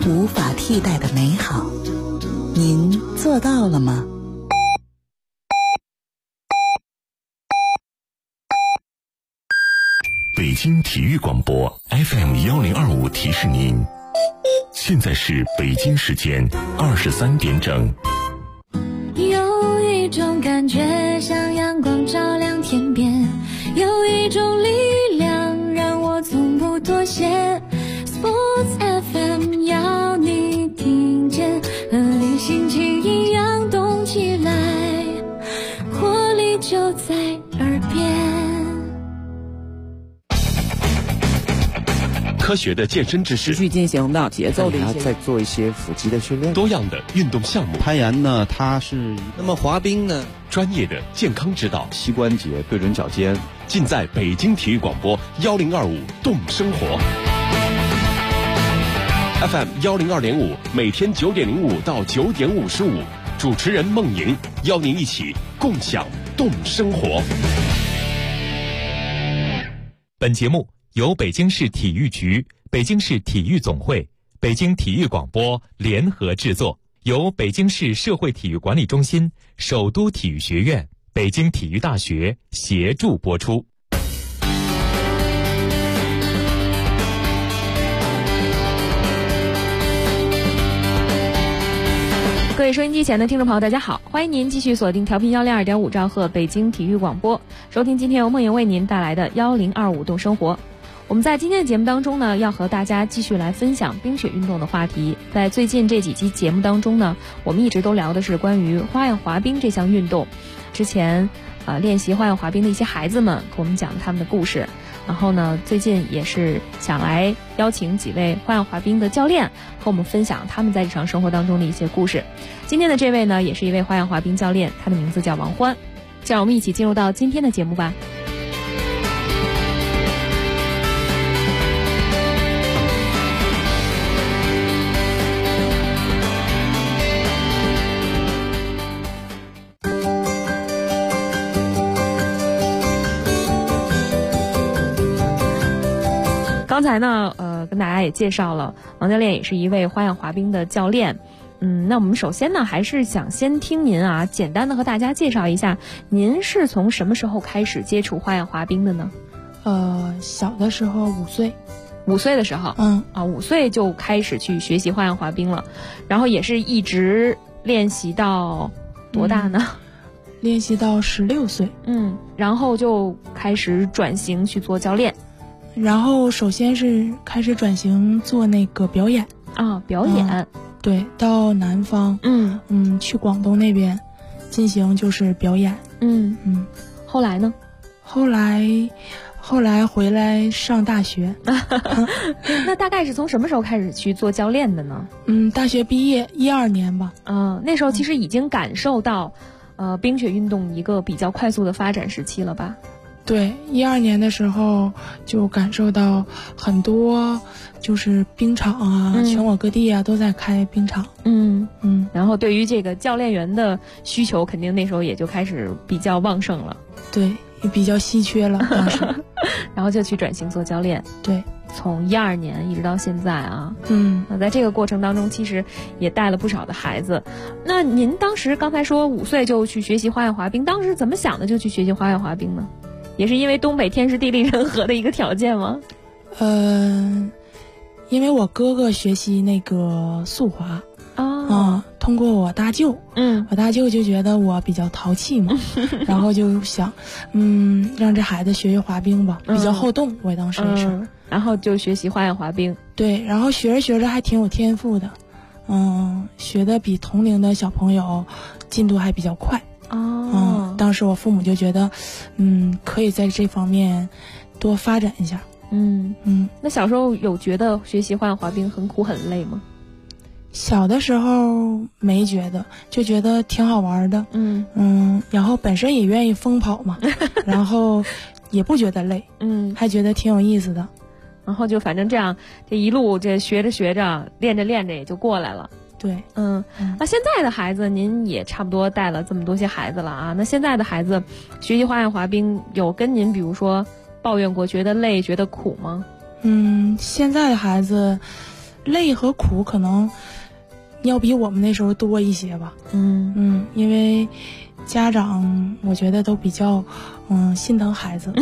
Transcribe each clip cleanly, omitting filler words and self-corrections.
无法替代的美好。您做到了吗？ 北京体育广播 FM1025提示您，现在是北京时间23点整。 有一种感觉像阳光照亮天边，有一种力量让我从不妥协。 Sports FM 要你听见，和你心情一样动起来，活力就在耳边。 科学的健身知识， 持续进行的节奏的一些， 再做一些腹肌的训练。 多样的运动项目， 攀岩呢，它是那么滑冰呢， 专业的健康指导， 膝关节对准脚尖， 尽在北京体育广播1025动生活 FM102.5，每天9点05到9点55，主持人孟莹邀您一起共享动生活。 本节目由北京市体育局、北京市体育总会、北京体育广播联合制作，由北京市社会体育管理中心、首都体育学院、北京体育大学协助播出。 各位收音机前的听众朋友，大家好，欢迎您继续锁定调频102.5兆赫北京体育广播，收听今天由梦莹为您带来的1025动生活。我们在今天的节目当中呢，要和大家继续来分享冰雪运动的话题。在最近这几期节目当中呢，我们一直都聊的是关于花样滑冰这项运动。之前练习花样滑冰的一些孩子们给我们讲他们的故事，然后呢，最近也是想来邀请几位花样滑冰的教练和我们分享他们在日常生活当中的一些故事。今天的这位呢，也是一位花样滑冰教练，他的名字叫王欢。就让我们一起进入到今天的节目吧。刚才呢，跟大家也介绍了，王教练也是一位花样滑冰的教练。那我们首先呢，还是想先听您简单的和大家介绍一下，您是从什么时候开始接触花样滑冰的呢？ 小的时候5岁。 5岁的时候，5岁就开始去学习花样滑冰了，然后也是一直练习到多大呢？ 练习到16岁。 然后就开始转型去做教练。 然后首先是开始转型做那个表演表演， 对，到南方，去广东那边进行就是表演， 后来呢？ 后来回来上大学。 那大概是从什么时候开始去做教练的呢？ 大学毕业12年吧。 那时候其实已经感受到，冰雪运动一个比较快速的发展时期了吧？ 对，12年的时候就感受到很多就是冰场全国各地都在开冰场。 然后对于这个教练员的需求，肯定那时候也就开始比较旺盛了。 对，也比较稀缺了当时。 然后就去转型做教练。 对， 从12年一直到现在那在这个过程当中，其实也带了不少的孩子。那您当时刚才说5岁就去学习花样滑冰，当时怎么想的就去学习花样滑冰呢？也是因为东北天时地利人和的一个条件吗？ 因为我哥哥学习那个速滑通过我大舅，我大舅就觉得我比较淘气嘛，然后就想让这孩子学学滑冰吧，比较好动，我当时也是， 然后就学习花样滑冰。 对，然后学着学着还挺有天赋的，学的比同龄的小朋友进度还比较快。当时我父母就觉得可以在这方面多发展一下。 那小时候有觉得学习花样滑冰很苦很累吗？ 小的时候没觉得，就觉得挺好玩的。然后本身也愿意疯跑嘛，然后也不觉得累，还觉得挺有意思的。 然后就反正这样，这一路这学着学着，练着练着也就过来了。 对， 那现在的孩子，您也差不多带了这么多些孩子了那现在的孩子学习花样滑冰，有跟您比如说抱怨过觉得累觉得苦吗？ 现在的孩子累和苦可能要比我们那时候多一些吧。因为家长我觉得都比较心疼孩子，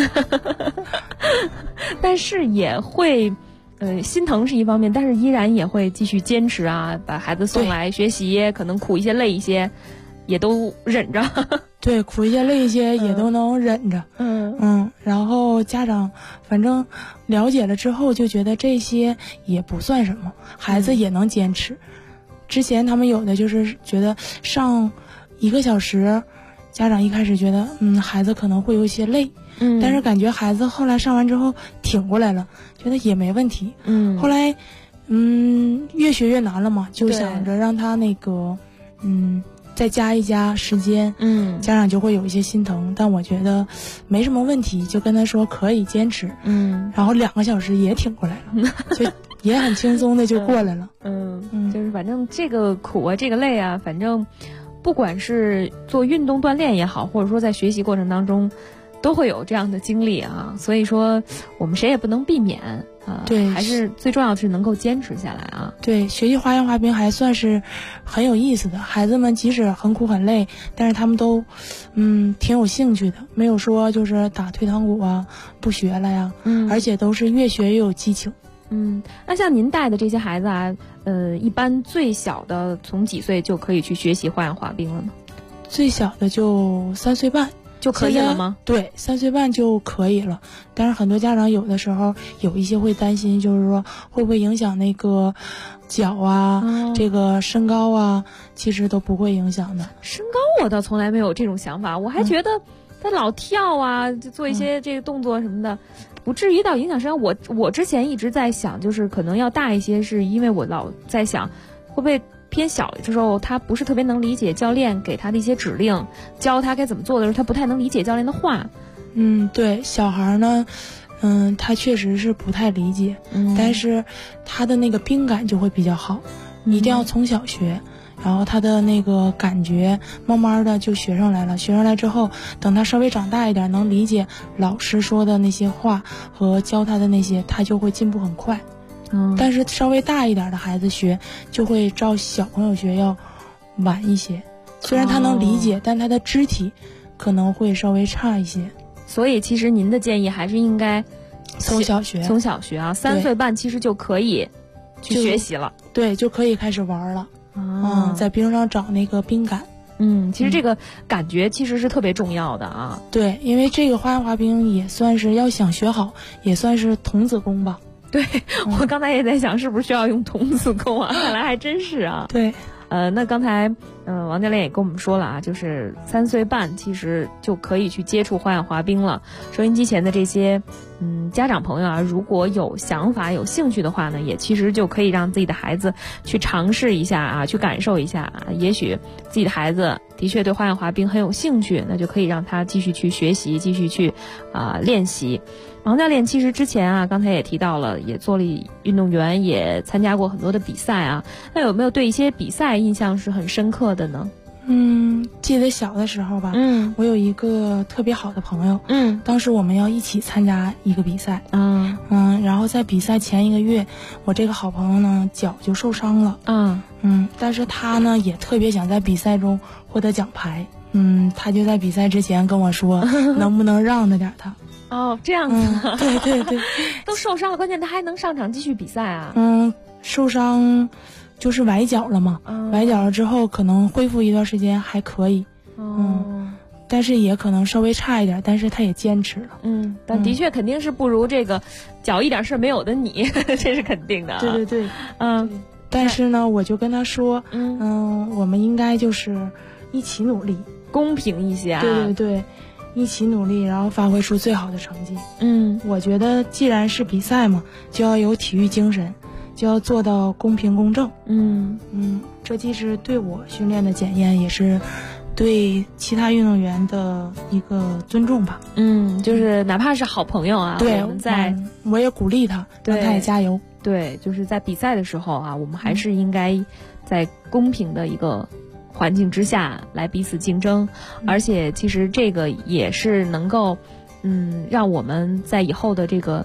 但是也会心疼是一方面，但是依然也会继续坚持啊，把孩子送来学习，可能苦一些累一些也都忍着。 对，苦一些累一些也都能忍着。然后家长反正了解了之后就觉得这些也不算什么，孩子也能坚持。之前他们有的就是觉得上1个小时，家长一开始觉得孩子可能会有一些累，但是感觉孩子后来上完之后挺过来了，觉得也没问题。后来越学越难了嘛，就想着让他那个再加一加时间，家长就会有一些心疼，但我觉得没什么问题，就跟他说可以坚持，然后2个小时也挺过来了，就也很轻松的就过来了。 就是反正这个苦啊，这个累啊，反正不管是做运动锻炼也好，或者说在学习过程当中，都会有这样的经历啊，所以说我们谁也不能避免啊。 对， 还是最重要的是能够坚持下来啊。 对，学习花样滑冰还算是很有意思的，孩子们即使很苦很累，但是他们都挺有兴趣的，没有说就是打退堂鼓啊不学了呀，而且都是越学越有激情。 那像您带的这些孩子啊，一般最小的从几岁就可以去学习花样滑冰了呢？ 最小的就3岁半就可以了吗？ 对，3岁半就可以了。但是很多家长有的时候有一些会担心，就是说会不会影响那个脚啊，这个身高啊，其实都不会影响的。 身高我倒从来没有这种想法，我还觉得他老跳啊，就做一些这个动作什么的。不至于到影响身高。我之前一直在想，就是可能要大一些，是因为我老在想，会不会偏小的时候他不是特别能理解教练给他的一些指令，教他该怎么做的时候，他不太能理解教练的话。 对，小孩呢，他确实是不太理解，但是他的那个冰感就会比较好，一定要从小学。然后他的那个感觉慢慢的就学上来了，学上来之后，等他稍微长大一点，能理解老师说的那些话和教他的那些，他就会进步很快。但是稍微大一点的孩子学，就会照小朋友学要晚一些。虽然他能理解，但他的肢体可能会稍微差一些。 所以其实您的建议还是应该从小学啊，3岁半其实就可以去学习了。 对，就可以开始玩了。在冰上找那个冰感。 其实这个感觉其实是特别重要的啊。 对，因为这个花样滑冰也算是要想学好，也算是童子功吧。 对，我刚才也在想是不是需要用童子功啊，看来还真是啊。 对。 那刚才王教练也跟我们说了啊，就是3岁半其实就可以去接触花样滑冰了。收音机前的这些家长朋友啊，如果有想法有兴趣的话呢，也其实就可以让自己的孩子去尝试一下啊，去感受一下啊。也许自己的孩子的确对花样滑冰很有兴趣，那就可以让他继续去学习，继续去练习。王教练其实之前啊，刚才也提到了，也做了运动员，也参加过很多的比赛啊。那有没有对一些比赛印象是很深刻的呢？ 记得小的时候吧，我有一个特别好的朋友，当时我们要一起参加一个比赛，然后在比赛前1个月，我这个好朋友呢脚就受伤了，但是他呢也特别想在比赛中获得奖牌，他就在比赛之前跟我说，能不能让着点他。 这样子。 对， 都受伤了，关键他还能上场继续比赛啊。 受伤就是崴脚了嘛，崴脚了之后可能恢复一段时间还可以，但是也可能稍微差一点，但是他也坚持了。 但的确肯定是不如这个脚一点事没有的你，这是肯定的。 对，但是呢，我就跟他说，我们应该就是一起努力， 公平一些啊。 对。一起努力，然后发挥出最好的成绩。我觉得既然是比赛嘛，就要有体育精神，就要做到公平公正。这既是对我训练的检验，也是对其他运动员的一个尊重吧。 就是哪怕是好朋友啊， 对，我也鼓励他，让他也加油。 对，就是在比赛的时候啊，我们还是应该在公平的一个环境之下来彼此竞争，而且其实这个也是能够让我们在以后的这个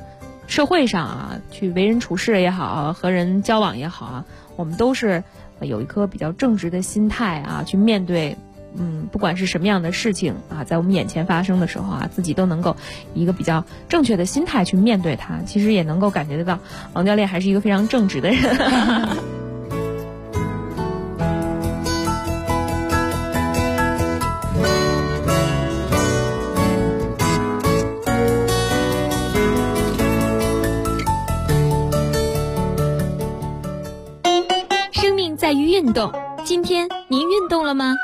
社会上啊，去为人处事也好，和人交往也好啊，我们都是有一颗比较正直的心态啊，去面对不管是什么样的事情啊，在我们眼前发生的时候啊，自己都能够以一个比较正确的心态去面对它。其实也能够感觉得到，王教练还是一个非常正直的人。 生命在于运动，今天您运动了吗？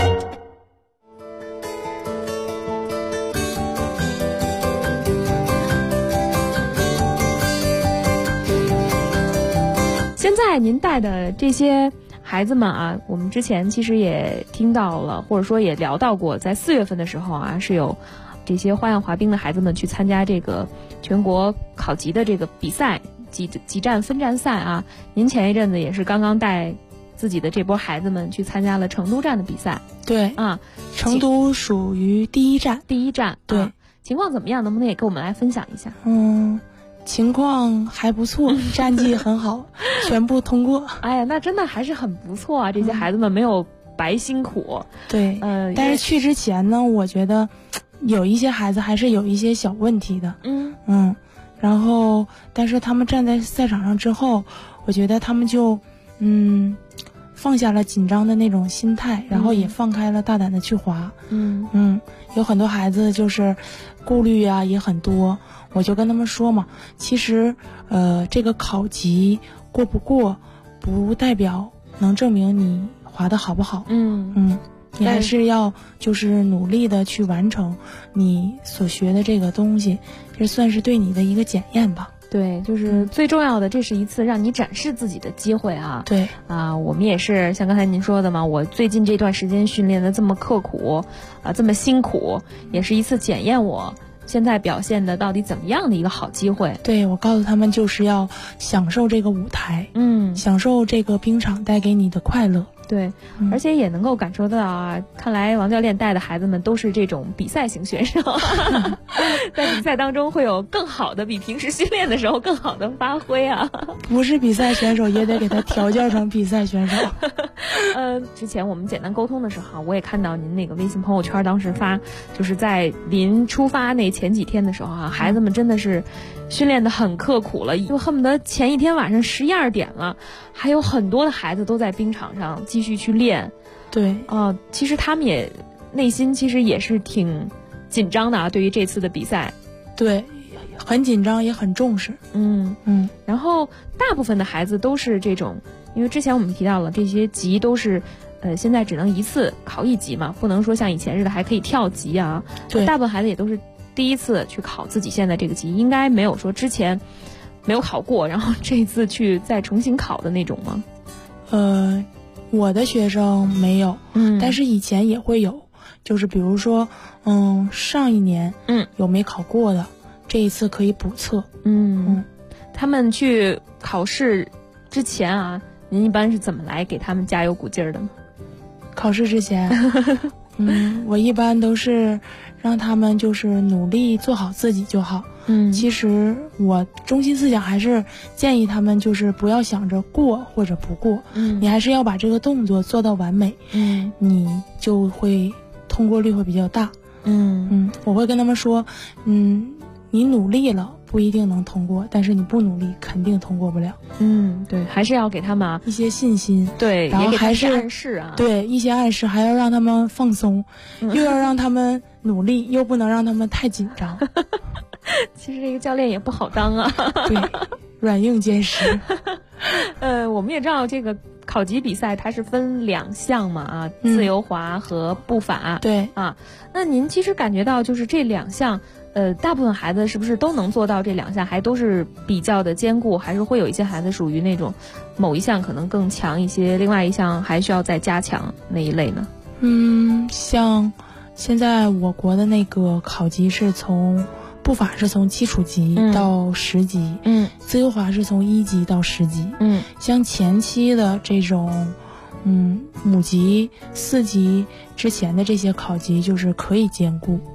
现在您带的这些孩子们啊，我们之前其实也听到了，或者说也聊到过，在4月份的时候啊，是有这些花样滑冰的孩子们去参加这个全国考级的这个比赛，几站分站赛啊。您前一阵子也是刚刚带自己的这波孩子们去参加了成都站的比赛。 对啊， 成都属于第一站。对、 啊，情况怎么样？能不能也跟我们来分享一下？ 情况还不错，战绩很好，全部通过。 哎呀，那真的还是很不错啊！这些孩子们没有白辛苦。 对，但是去之前呢，我觉得有一些孩子还是有一些小问题的。然后，但是他们站在赛场上之后，我觉得他们就放下了紧张的那种心态，然后也放开了大胆的去滑。有很多孩子就是顾虑啊也很多，我就跟他们说嘛，其实这个考级过不过不代表能证明你滑得好不好。你还是要就是努力的去完成你所学的这个东西，这算是对你的一个检验吧。 对，就是最重要的，这是一次让你展示自己的机会啊。 对啊，我们也是像刚才您说的嘛，我最近这段时间训练的这么刻苦啊，这么辛苦，也是一次检验我现在表现的到底怎么样的一个好机会。 对，我告诉他们就是要享受这个舞台，享受这个冰场带给你的快乐。 对，而且也能够感受到啊，看来王教练带的孩子们都是这种比赛型选手，在比赛当中会有更好的，比平时训练的时候更好的发挥啊。 不是比赛选手也得给他调教成比赛选手。 之前我们简单沟通的时候，我也看到您那个微信朋友圈当时发，就是在临出发那前几天的时候啊，孩子们真的是训练的很刻苦了，就恨不得前一天晚上11、12点了，还有很多的孩子都在冰场上继续去练。 对， 其实他们也内心其实也是挺紧张的啊，对于这次的比赛。 对，很紧张也很重视。 然后大部分的孩子都是这种，因为之前我们提到了这些级都是现在只能一次考1级嘛，不能说像以前似的还可以跳级啊。 对， 大部分孩子也都是第一次去考自己现在这个级，应该没有说之前没有考过，然后这一次去再重新考的那种吗？ 我的学生没有，但是以前也会有，就是比如说，上一年有没考过的，这一次可以补测。 他们去考试之前啊，您一般是怎么来给他们加油鼓劲儿的呢？ 考试之前，我一般都是让他们就是努力做好自己就好。其实我中心思想还是建议他们就是不要想着过或者不过，你还是要把这个动作做到完美，你就会通过率会比较大。我会跟他们说，你努力了不一定能通过，但是你不努力肯定通过不了。 对，还是要给他们一些信心。 对， 然后还是暗示啊， 对，一些暗示，还要让他们放松，又要让他们努力，又不能让他们太紧张。 其实这个教练也不好当啊。 对，软硬兼施。 我们也知道这个考级比赛它是分2项嘛啊，自由滑和步法。 对啊，那您其实感觉到就是这2项，大部分孩子是不是都能做到这2项，还都是比较的兼顾，还是会有一些孩子属于那种某一项可能更强一些，另外一项还需要再加强那一类呢？ 像现在我国的那个考级是从步法是从基础级到10级，自由滑是从1级到10级，像前期的这种5级、4级之前的这些考级就是可以兼顾。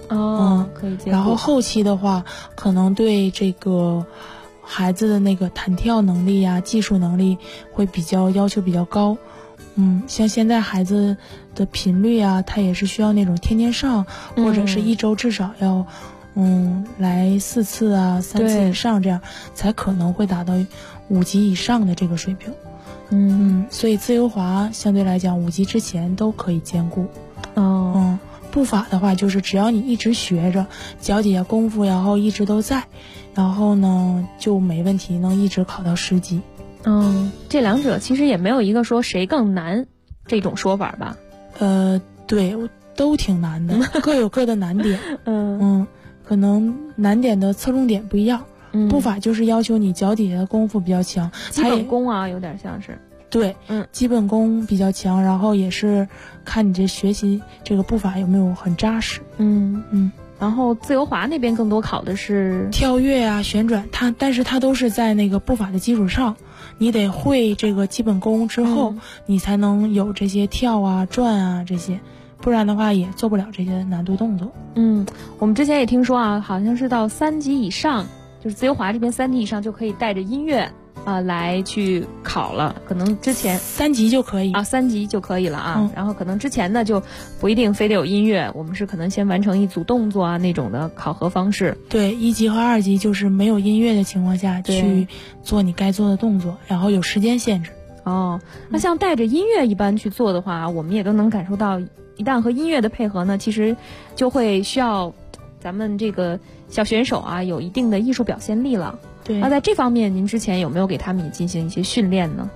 可以兼顾。 然后后期的话，可能对这个孩子的那个弹跳能力呀、技术能力会要求比较高。像现在孩子的频率啊，他也是需要那种天天上，或者是一周至少要来4次啊、3次以上，这样才可能会达到5级以上的这个水平。所以自由滑相对来讲5级之前都可以兼顾。步法的话，就是只要你一直学着，脚底下功夫然后一直都在，然后呢就没问题，能一直考到10级。 这两者其实也没有一个说谁更难这种说法吧？ 对，都挺难的，各有各的难点。可能难点的侧重点不一样。步法就是要求你脚底下的功夫比较强， 基本功啊，有点像是。 对，基本功比较强，然后也是看你这学习这个步法有没有很扎实。 然后自由滑那边更多考的是跳跃啊、旋转，但是它都是在那个步法的基础上，你得会这个基本功之后，你才能有这些跳啊、转啊这些，不然的话也做不了这些难度动作。 我们之前也听说啊，好像是到3级以上，就是自由滑这边3级以上就可以带着音乐来去考了，可能之前 3级就可以 3级就可以了啊。然后可能之前呢就不一定非得有音乐，我们是可能先完成一组动作啊那种的考核方式。 对，1级和2级就是没有音乐的情况下去做你该做的动作，然后有时间限制。 那像带着音乐一般去做的话，我们也都能感受到，一旦和音乐的配合呢，其实就会需要咱们这个小选手啊有一定的艺术表现力了。 对， 那在这方面您之前有没有给他们也进行一些训练呢？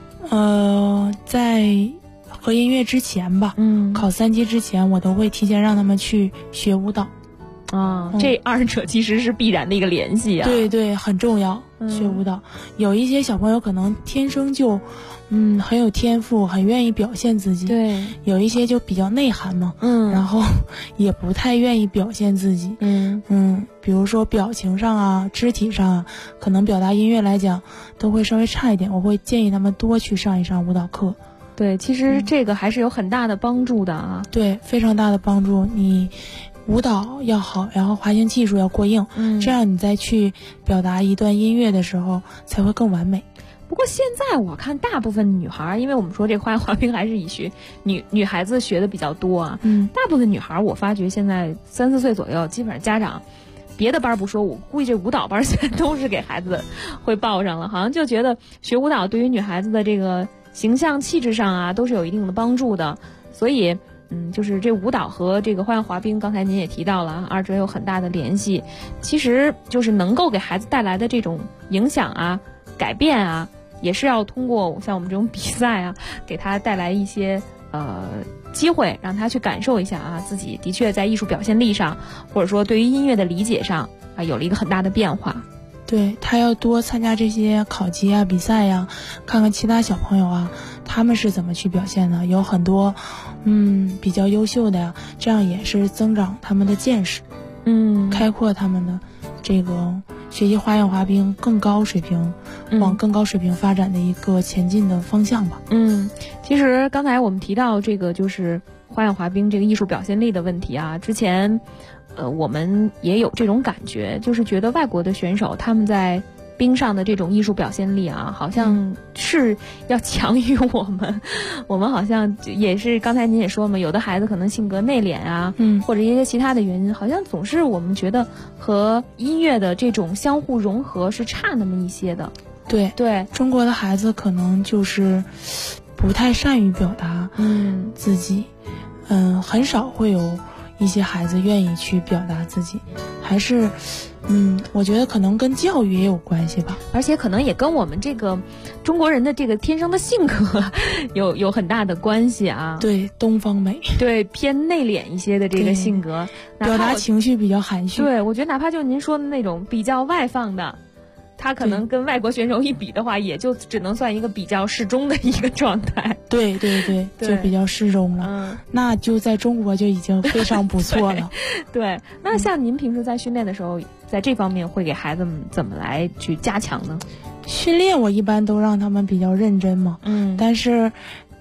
在和音乐之前吧，考3级之前我都会提前让他们去学舞蹈。 这二者其实是必然的一个联系啊。 对，很重要。学舞蹈，有一些小朋友可能天生就很有天赋，很愿意表现自己。 对， 有一些就比较内涵嘛，然后也不太愿意表现自己。比如说表情上啊、肢体上啊，可能表达音乐来讲都会稍微差一点，我会建议他们多去上一上舞蹈课。 对，其实这个还是有很大的帮助的啊。 对，非常大的帮助。你舞蹈要好，然后滑行技术要过硬，这样你再去表达一段音乐的时候才会更完美。 不过现在我看大部分女孩，因为我们说这花样滑冰还是以女孩子学的比较多啊，大部分女孩我发觉现在3、4岁左右，基本上家长别的班不说，我估计这舞蹈班现在都是给孩子会报上了，好像就觉得学舞蹈对于女孩子的这个形象气质上啊都是有一定的帮助的。所以就是这舞蹈和这个花样滑冰，刚才您也提到了，二者有很大的联系。其实就是能够给孩子带来的这种影响啊、改变啊，也是要通过像我们这种比赛啊，给他带来一些机会，让他去感受一下啊，自己的确在艺术表现力上，或者说对于音乐的理解上啊，有了一个很大的变化。 对，他要多参加这些考级啊、比赛呀，看看其他小朋友啊，他们是怎么去表现的，有很多比较优秀的呀，这样也是增长他们的见识，开阔他们的这个学习花样滑冰更高水平，往更高水平发展的一个前进的方向吧。 其实刚才我们提到这个就是花样滑冰这个艺术表现力的问题啊，之前我们也有这种感觉，就是觉得外国的选手他们在冰上的这种艺术表现力啊，好像是要强于我们。我们好像也是刚才您也说嘛，有的孩子可能性格内敛啊，或者一些其他的原因，好像总是我们觉得和音乐的这种相互融合是差那么一些的。对， 中国的孩子可能就是不太善于表达自己，很少会有一些孩子愿意去表达自己，还是我觉得可能跟教育也有关系吧， 而且可能也跟我们这个中国人的这个天生的性格有很大的关系啊。 对，东方美， 对，偏内敛一些的这个性格， 表达情绪比较含蓄。 对，我觉得哪怕就您说的那种比较外放的，他可能跟外国选手一比的话，也就只能算一个比较适中的一个状态。 对，就比较适中了。那就在中国就已经非常不错了。 对，那像您平时在训练的时候，在这方面会给孩子们怎么来去加强呢？ 训练我一般都让他们比较认真嘛，但是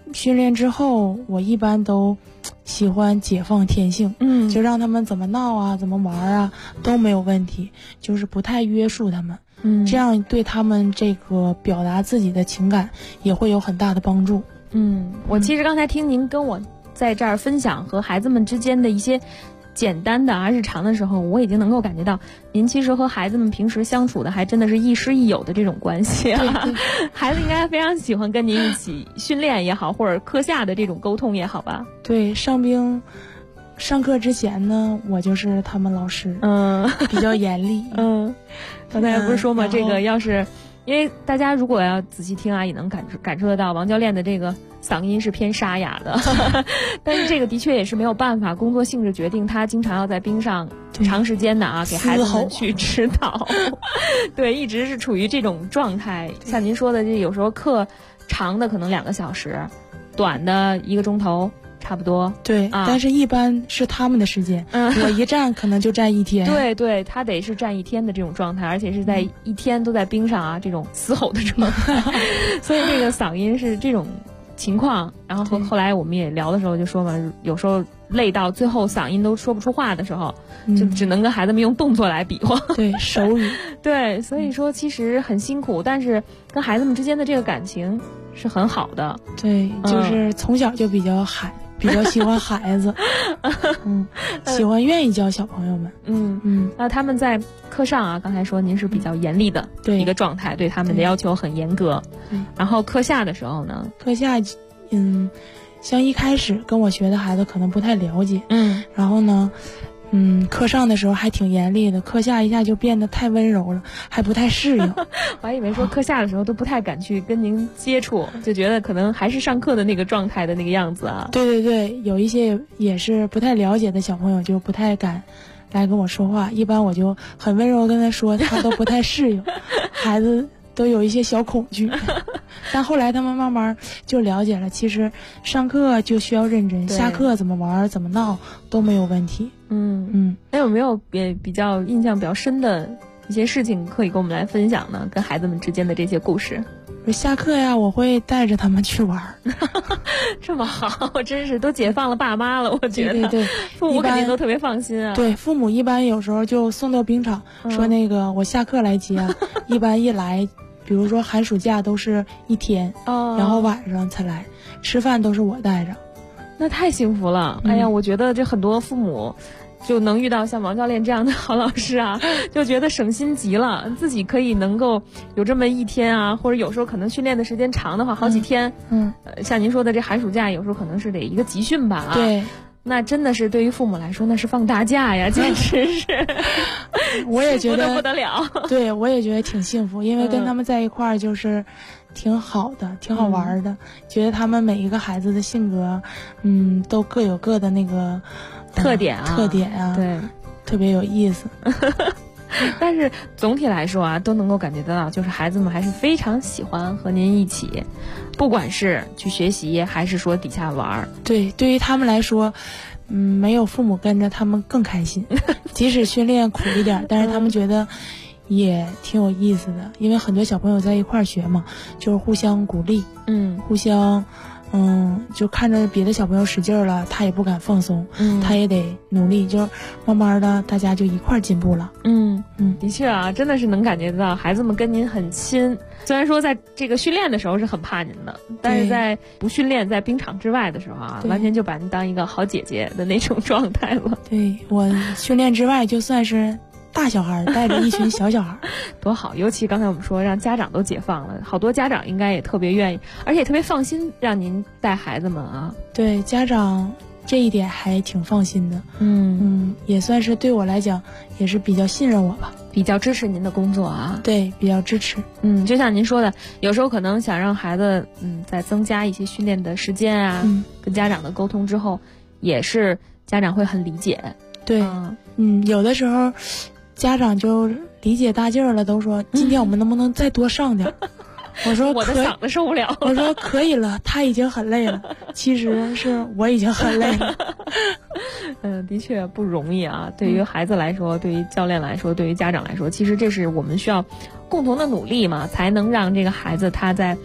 训练之后，我一般都喜欢解放天性，就让他们怎么闹啊，怎么玩啊都没有问题，就是不太约束他们，这样对他们这个表达自己的情感也会有很大的帮助。 我其实刚才听您跟我在这儿分享和孩子们之间的一些简单的日常的时候，我已经能够感觉到您其实和孩子们平时相处的还真的是亦师亦友的这种关系啊。对孩子应该非常喜欢跟您一起训练也好，或者课下的这种沟通也好吧。 对，上兵上课之前呢，我就是他们老师，比较严厉。 刚才不是说嘛，这个要是因为大家如果要仔细听也能感受得到王教练的这个嗓音是偏沙哑的，但是这个的确也是没有办法，工作性质决定他经常要在冰上长时间的给孩子们去指导。对，一直是处于这种状态。像您说的，这有时候课长的可能2个小时，短的1个钟头。差不多对，但是一般是他们的时间，我一站可能就站1天。 对，他得是站1天的这种状态，而且是在1天都在冰上这种嘶吼的状态，所以这个嗓音是这种情况。然后后来我们也聊的时候就说嘛，有时候累到最后嗓音都说不出话的时候，就只能跟孩子们用动作来比划， 对，手语。 对，所以说其实很辛苦，但是跟孩子们之间的这个感情是很好的。 对，就是从小就比较喜欢孩子，喜欢愿意教小朋友们。 那他们在课上刚才说您是比较严厉的一个状态，对他们的要求很严格。然后课下的时候呢， 课下像一开始跟我学的孩子可能不太了解，然后呢课上的时候还挺严厉的，课下一下就变得太温柔了，还不太适应。 我还以为说课下的时候都不太敢去跟您接触，就觉得可能还是上课的那个状态的那个样子啊。 对，有一些也是不太了解的小朋友就不太敢来跟我说话，一般我就很温柔跟他说，他都不太适应，孩子都有一些小恐惧。但后来他们慢慢就了解了，其实上课就需要认真，下课怎么玩怎么闹都没有问题。 那有没有比较印象比较深的一些事情可以跟我们来分享呢？跟孩子们之间的这些故事。 下课呀，我会带着他们去玩。 这么好，真是都解放了爸妈了，我觉得。 对， 父母肯定都特别放心啊。 对，父母一般有时候就送到冰场，说那个我下课来接。一般一来，比如说寒暑假都是1天，然后晚上才来，吃饭都是我带着。 那太幸福了。哎呀，我觉得这很多父母就能遇到像王教练这样的好老师就觉得省心极了，自己可以能够有这么1天或者有时候可能训练的时间长的话好几天。像您说的这寒暑假有时候可能是得1个集训吧。 对， 那真的是对于父母来说那是放大假呀，简直是。 我也觉得不得了。 对，我也觉得挺幸福，因为跟他们在一块儿就是挺好的，挺好玩的。觉得他们每一个孩子的性格都各有各的那个特点对， 特别有意思。 但是总体来说都能够感觉得到，就是孩子们还是非常喜欢和您一起，不管是去学习还是说底下玩。 对，对于他们来说没有父母跟着他们更开心。即使训练苦一点，但是他们觉得也挺有意思的，因为很多小朋友在一块儿学嘛，就是互相鼓励，互相就看着别的小朋友使劲了，他也不敢放松，他也得努力，就是慢慢的大家就一块儿进步了。 的确真的是能感觉到孩子们跟您很亲。虽然说在这个训练的时候是很怕您的，但是在不训练在冰场之外的时候完全就把您当一个好姐姐的那种状态了。 对，我训练之外就算是大小孩带着一群小小孩。 多好。尤其刚才我们说让家长都解放了，好多家长应该也特别愿意，而且特别放心让您带孩子们对，家长这一点还挺放心的。也算是对我来讲也是比较信任我吧， 比较支持您的工作对，比较支持。 就像您说的，有时候可能想让孩子再增加一些训练的时间跟家长的沟通之后，也是家长会很理解。 对，有的时候家长就理解大劲儿了，都说今天我们能不能再多上点。我说我的嗓子受不了。 我说可以了，他已经很累了，其实是我已经很累了。 的确不容易对于孩子来说，对于教练来说，对于家长来说，其实这是我们需要共同的努力嘛，才能让这个孩子他在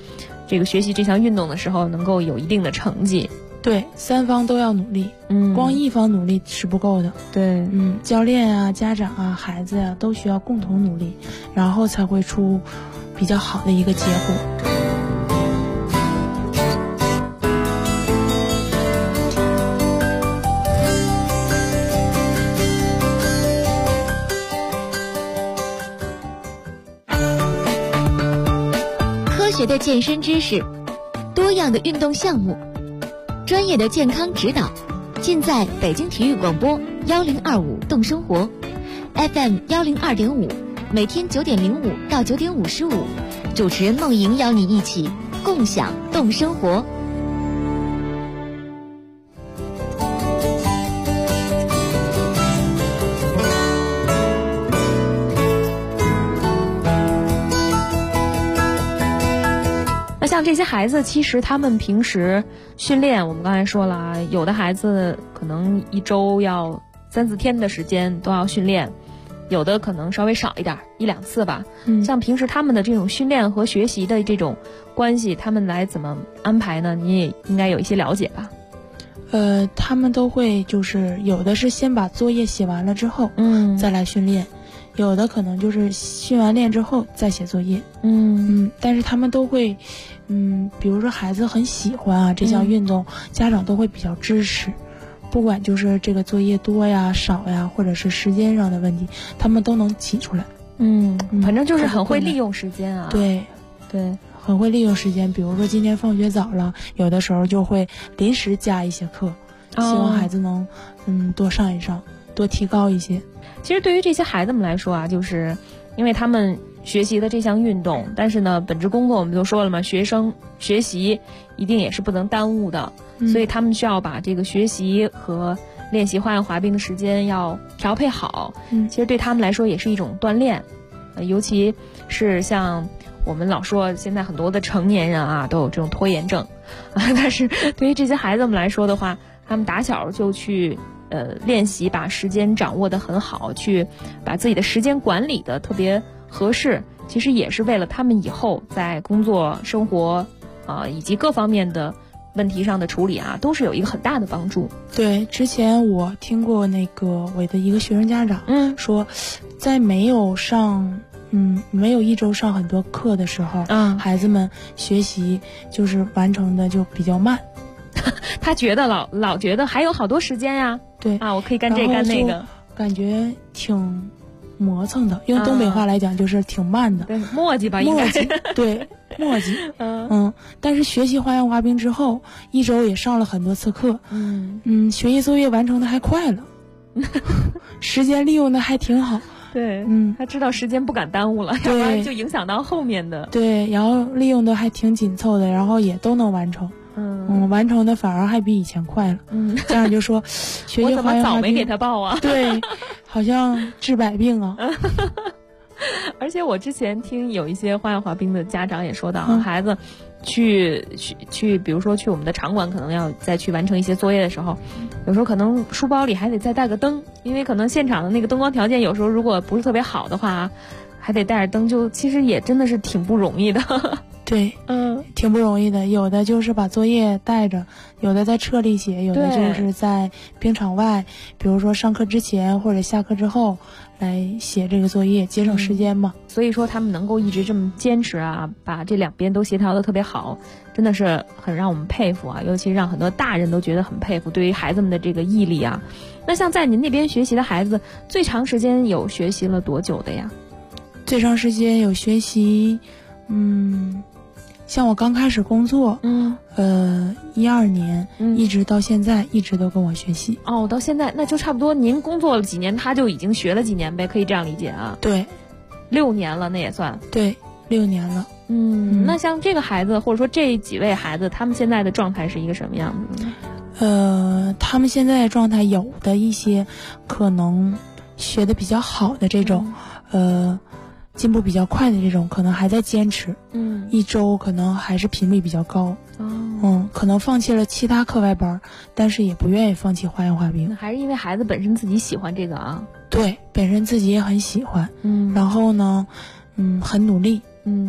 这个学习这项运动的时候能够有一定的成绩。 对，三方都要努力，光一方努力是不够的。 对， 教练啊、家长啊、孩子呀，都需要共同努力，然后才会出比较好的一个结果。 科学的健身知识，多样的运动项目，专业的健康指导，尽在北京体育广播1025动生活 FM 102.5，每天9点05到9点55，主持人梦莹邀你一起共享动生活。 像这些孩子，其实他们平时训练，我们刚才说了啊，有的孩子可能一周要3、4天的时间都要训练，有的可能稍微少一点，1、2次吧。像平时他们的这种训练和学习的这种关系，他们来怎么安排呢？你也应该有一些了解吧？ 他们都会就是有的是先把作业写完了之后，再来训练。有的可能就是训完练之后再写作业，但是他们都会，比如说孩子很喜欢啊这项运动，家长都会比较支持，不管就是这个作业多呀、少呀，或者是时间上的问题，他们都能挤出来。 反正就是很会利用时间啊。 对，很会利用时间。比如说今天放学早了，有的时候就会临时加一些课，希望孩子能多上一上，多提高一些。 其实对于这些孩子们来说啊，就是因为他们学习的这项运动，但是呢，本职工作我们就说了嘛，学生学习一定也是不能耽误的，所以他们需要把这个学习和练习花样滑冰的时间要调配好。其实对他们来说也是一种锻炼，尤其是像我们老说现在很多的成年人啊都有这种拖延症，但是对于这些孩子们来说的话，他们打小就去练习，把时间掌握得很好，去把自己的时间管理得特别合适，其实也是为了他们以后在工作、生活以及各方面的问题上的处理啊，都是有一个很大的帮助。 对，之前我听过那个我的一个学生家长说，在没有一周上很多课的时候，孩子们学习就是完成的就比较慢。 他觉得老觉得还有好多时间呀， 对啊，我可以干这干那个， 感觉挺磨蹭的，用东北话来讲就是挺慢的， 对，磨叽吧，应该对，磨叽。但是学习花样滑冰之后，一周也上了很多次课，学习作业完成的还快了，时间利用的还挺好。 对，他知道时间不敢耽误了，要不然就影响到后面的。 对，然后利用的还挺紧凑的，然后也都能完成。完成的反而还比以前快了。家长就说，学习花样滑冰，我怎么早没给他报啊？ 对，好像治百病啊。 而且我之前听有一些花样滑冰的家长也说到，孩子去，比如说去我们的场馆，可能要再去完成一些作业的时候，有时候可能书包里还得再带个灯，因为可能现场的那个灯光条件有时候如果不是特别好的话，还得带着灯，就其实也真的是挺不容易的。 对，挺不容易的。有的就是把作业带着，有的在车里写，有的就是在冰场外，比如说上课之前或者下课之后来写这个作业，节省时间嘛。 所以说他们能够一直这么坚持啊，把这两边都协调得特别好，真的是很让我们佩服啊，尤其让很多大人都觉得很佩服，对于孩子们的这个毅力啊。那像在您那边学习的孩子，最长时间有学习了多久的呀？ 最长时间有学习，像我刚开始工作，12年，一直到现在一直都跟我学习。 哦，到现在那就差不多，您工作了几年，他就已经学了几年呗，可以这样理解啊？ 对 ，6年了，那也算。 对，6年了。 那像这个孩子，或者说这几位孩子，他们现在的状态是一个什么样子呢？他们现在的状态，有的一些可能学的比较好的这种，进步比较快的这种，可能还在坚持，一周可能还是频率比较高，可能放弃了其他课外班，但是也不愿意放弃花样滑冰。 还是因为孩子本身自己喜欢这个啊？ 对，本身自己也很喜欢，然后呢，很努力，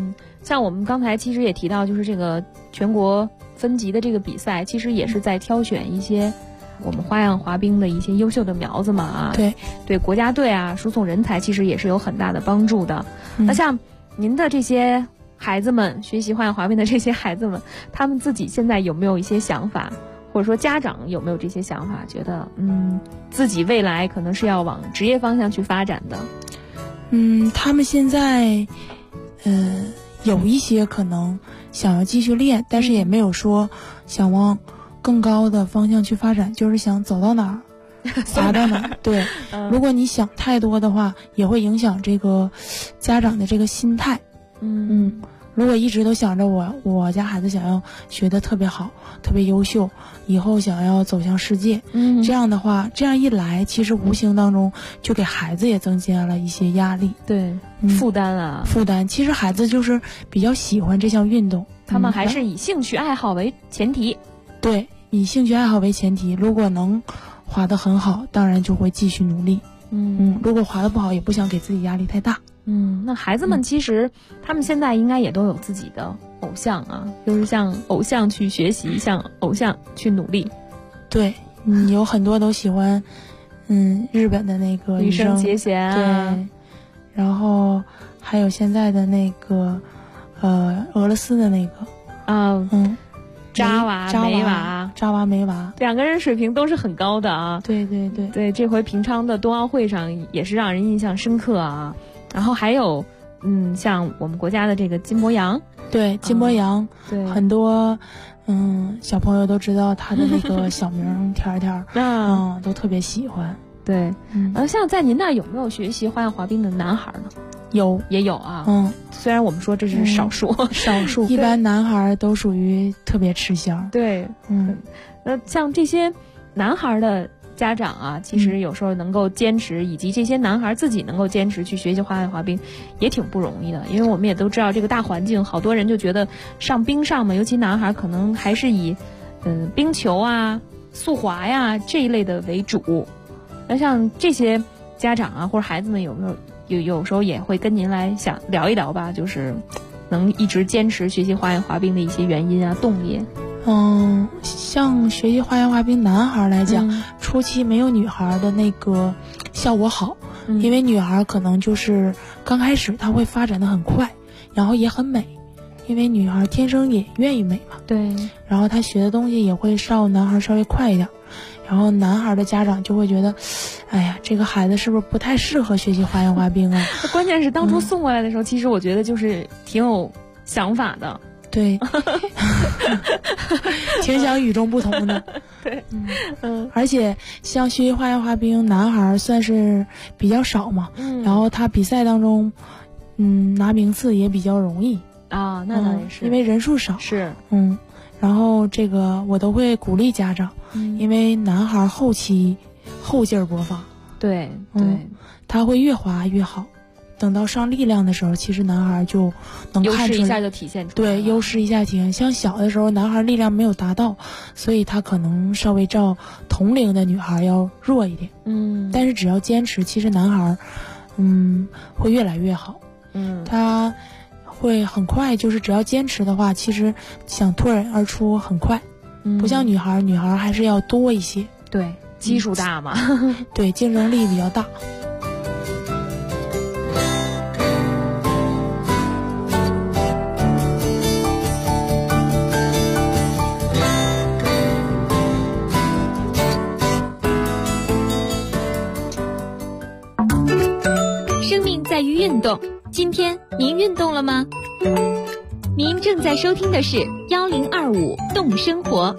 像我们刚才其实也提到，就是这个全国分级的这个比赛，其实也是在挑选一些我们花样滑冰的一些优秀的苗子嘛啊。对国家队啊输送人才其实也是有很大的帮助的。那像您的这些孩子们学习花样滑冰的这些孩子们，他们自己现在有没有一些想法，或者说家长有没有这些想法，觉得自己未来可能是要往职业方向去发展的？ 他们现在有一些可能想要继续练，但是也没有说想往更高的方向去发展，就是想走到哪儿滑到哪儿。对，如果你想太多的话，也会影响这个家长的这个心态。如果一直都想着我家孩子想要学得特别好，特别优秀，以后想要走向世界，这样的话，这样一来，其实无形当中就给孩子也增加了一些压力， 对，负担啊， 负担。其实孩子就是比较喜欢这项运动， 他们还是以兴趣爱好为前提。 对，以兴趣爱好为前提，如果能滑得很好，当然就会继续努力。如果滑得不好，也不想给自己压力太大。 那孩子们其实他们现在应该也都有自己的偶像啊，就是向偶像去学习，向偶像去努力。 对，有很多都喜欢日本的那个羽生结弦啊， 对，然后还有现在的那个俄罗斯的那个扎娃梅娃，两个人水平都是很高的啊。 对， 这回平昌的冬奥会上也是让人印象深刻啊。然后还有像我们国家的这个金博洋， 对，金博洋，对，很多小朋友都知道他的那个小名天天都特别喜欢。 对，像在您那儿有没有学习花样滑冰的男孩呢？也有啊。虽然我们说这是少数， 一般男孩都属于特别吃香。 对，像这些男孩的家长啊，其实有时候能够坚持，以及这些男孩自己能够坚持去学习花样滑冰，也挺不容易的。因为我们也都知道这个大环境，好多人就觉得上冰上嘛，尤其男孩可能还是以冰球啊、速滑呀这一类的为主。那像这些家长啊或者孩子们有没有时候也会跟您来想聊一聊吧，就是能一直坚持学习花样滑冰的一些原因啊、动力。 像学习花样滑冰男孩来讲，初期没有女孩的那个效果好，因为女孩可能就是刚开始她会发展的很快，然后也很美，因为女孩天生也愿意美嘛。 对， 然后她学的东西也会男孩稍微快一点，然后男孩的家长就会觉得，哎呀，这个孩子是不是不太适合学习花样滑冰啊？ 关键是当初送过来的时候，其实我觉得就是挺有想法的。 对，挺想与众不同的。 对， 而且像学习花样滑冰，男孩算是比较少嘛，然后他比赛当中，拿名次也比较容易啊。那当然是， 因为人数少。 是， 然后这个我都会鼓励家长，因为男孩后期后劲儿勃发， 对， 他会越滑越好。等到上力量的时候，其实男孩就能看出来， 优势一下就体现出来。 对，优势一下体现。像小的时候，男孩力量没有达到，所以他可能稍微照同龄的女孩要弱一点。但是只要坚持，其实男孩，会越来越好。他会很快，就是只要坚持的话，其实想脱颖而出很快。不像女孩还是要多一些。 对，基数大嘛。 对，竞争力比较大。 在于运动，今天您运动了吗？您正在收听的是1025动生活。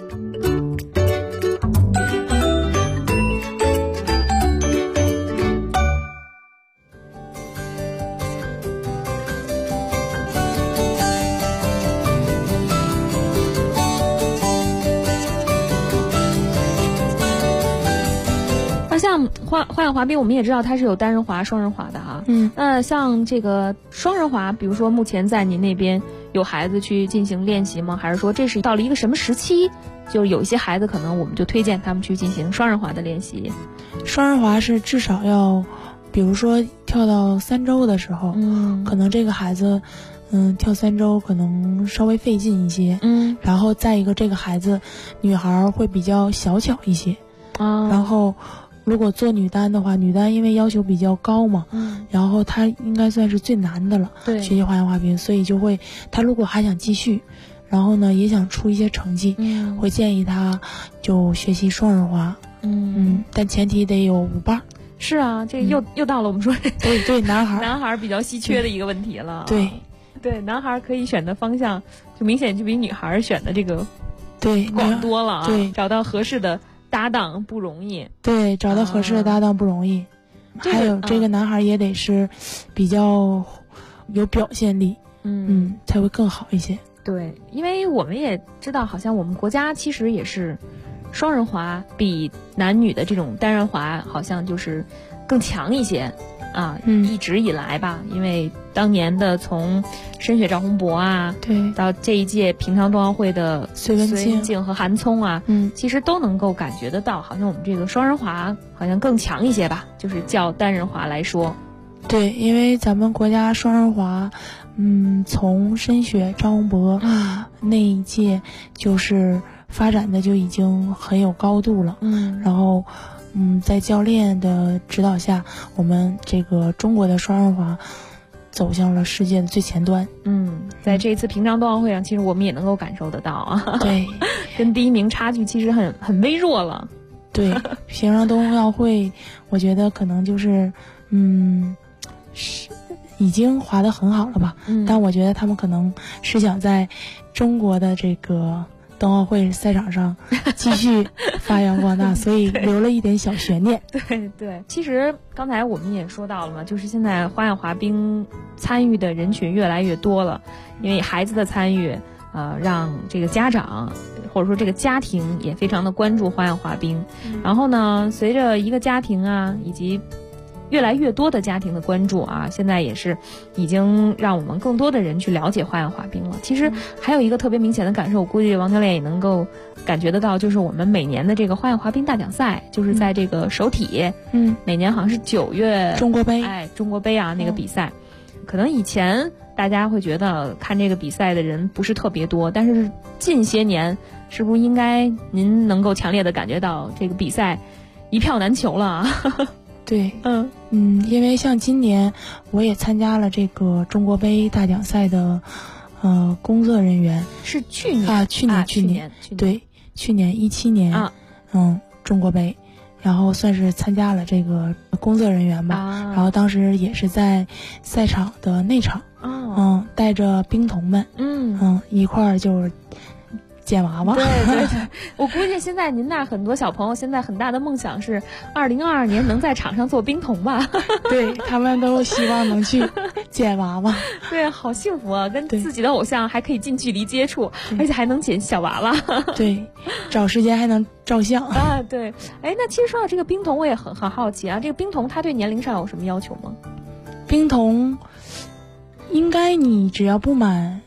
像花样滑冰，我们也知道它是有单人滑、双人滑的哈。那像这个双人滑，比如说目前在您那边有孩子去进行练习吗？还是说这是到了一个什么时期，就是有一些孩子可能我们就推荐他们去进行双人滑的练习？ 双人滑是至少要，比如说跳到3周的时候，可能这个孩子， 跳3周可能稍微费劲一些。然后再一个，这个孩子女孩会比较小巧一些。然后如果做女单的话，女单因为要求比较高嘛，然后她应该算是最难的了，学习花样滑冰，所以就会她如果还想继续，然后呢也想出一些成绩，会建议她就学习双人滑。但前提得有5瓣。 是啊，这又到了我们说对男孩比较稀缺的一个问题了。 对， 男孩可以选的方向就明显就比女孩选的这个广多了啊。 对， 找到合适的搭档不容易。 对，找到合适的搭档不容易。还有这个男孩也得是比较有表现力，才会更好一些。 对，因为我们也知道，好像我们国家其实也是双人滑比男女的这种单人滑好像就是更强一些啊。一直以来吧，因为当年的从申雪赵宏博啊， 对， 到这一届平昌冬奥会的隋文静和韩聪啊，其实都能够感觉得到，好像我们这个双人滑好像更强一些吧，就是较单人滑来说。 对，因为咱们国家双人滑从申雪赵宏博那一届就是发展的就已经很有高度了。然后在教练的指导下，我们这个中国的双人滑走向了世界的最前端。 在这一次平昌冬奥会上，其实我们也能够感受得到啊。 对， 跟第1名差距其实很微弱了。 对，平昌冬奥会，我觉得可能就是是已经滑得很好了吧。但我觉得他们可能是想在中国的这个冬奥会赛场上继续发扬光大，所以留了一点小悬念。 对，其实刚才我们也说到了嘛，就是现在花样滑冰参与的人群越来越多了，因为孩子的参与，让这个家长或者说这个家庭也非常的关注花样滑冰。然后呢，随着一个家庭啊，以及越来越多的家庭的关注啊，现在也是已经让我们更多的人去了解花样滑冰了。其实还有一个特别明显的感受，我估计王教练也能够感觉得到，就是我们每年的这个花样滑冰大奖赛，就是在这个首体，每年好像是9月中国杯， 中国杯啊那个比赛，可能以前大家会觉得看这个比赛的人不是特别多，但是近些年是不是应该您能够强烈的感觉到这个比赛一票难求了啊？ 对，因为像今年我也参加了这个中国杯大奖赛的工作人员， 是去年对，去年17年中国杯，然后算是参加了这个工作人员吧。然后当时也是在赛场的内场，带着冰童们，一块儿就是捡娃娃。 对，我估计现在您那很多小朋友现在很大的梦想是2022年能在场上做冰童吧？ 对，他们都希望能去捡娃娃。 对，好幸福啊，跟自己的偶像还可以近距离接触，而且还能捡小娃娃。 对，找时间还能照相啊。对，那其实说到这个冰童，我也很好奇啊，这个冰童他对年龄上有什么要求吗？ 冰童应该你只要不满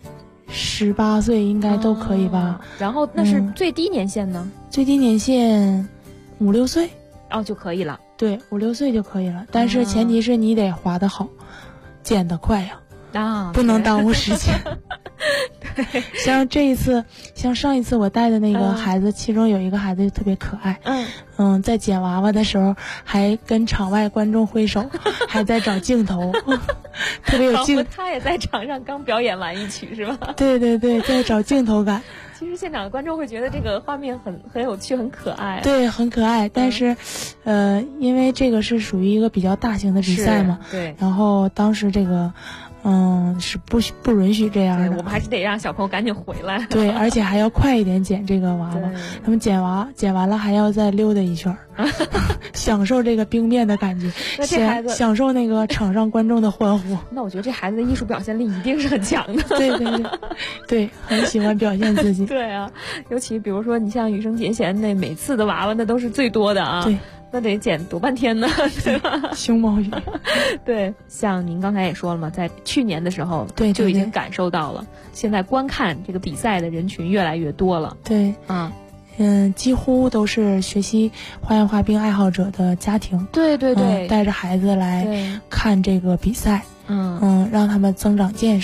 18岁应该都可以吧。 然后那是最低年限呢？ 最低年限5、6岁就可以了。 对，5、6岁就可以了，但是前提是你得滑得好，捡得快呀，不能耽误时间。对，像上一次我带的那个孩子，其中有一个孩子就特别可爱，在捡娃娃的时候还跟场外观众挥手，还在找镜头，特别有镜。 他也在场上刚表演完一曲是吧？ 对，在找镜头感。 其实现场的观众会觉得这个画面很有趣，很可爱。 对，很可爱。但是，因为这个是属于一个比较大型的比赛嘛， 对。 然后当时这个。是不允许这样的， 我们还是得让小朋友赶紧回来。 对，而且还要快一点捡这个娃娃，他们捡完了还要再溜达一圈享受这个冰面的感觉，享受那个场上观众的欢呼。 那我觉得这孩子的艺术表现力一定是很强的。 对，很喜欢表现自己。 对啊，尤其比如说你像羽生结弦那每次的娃娃那都是最多的啊。 对。 那得捡多半天呢，对吧？ 熊猫鱼。 对，像您刚才也说了嘛，在去年的时候就已经感受到了，现在观看这个比赛的人群越来越多了。 对，几乎都是学习花样滑冰爱好者的家庭。 对， 带着孩子来看这个比赛，让他们增长见识。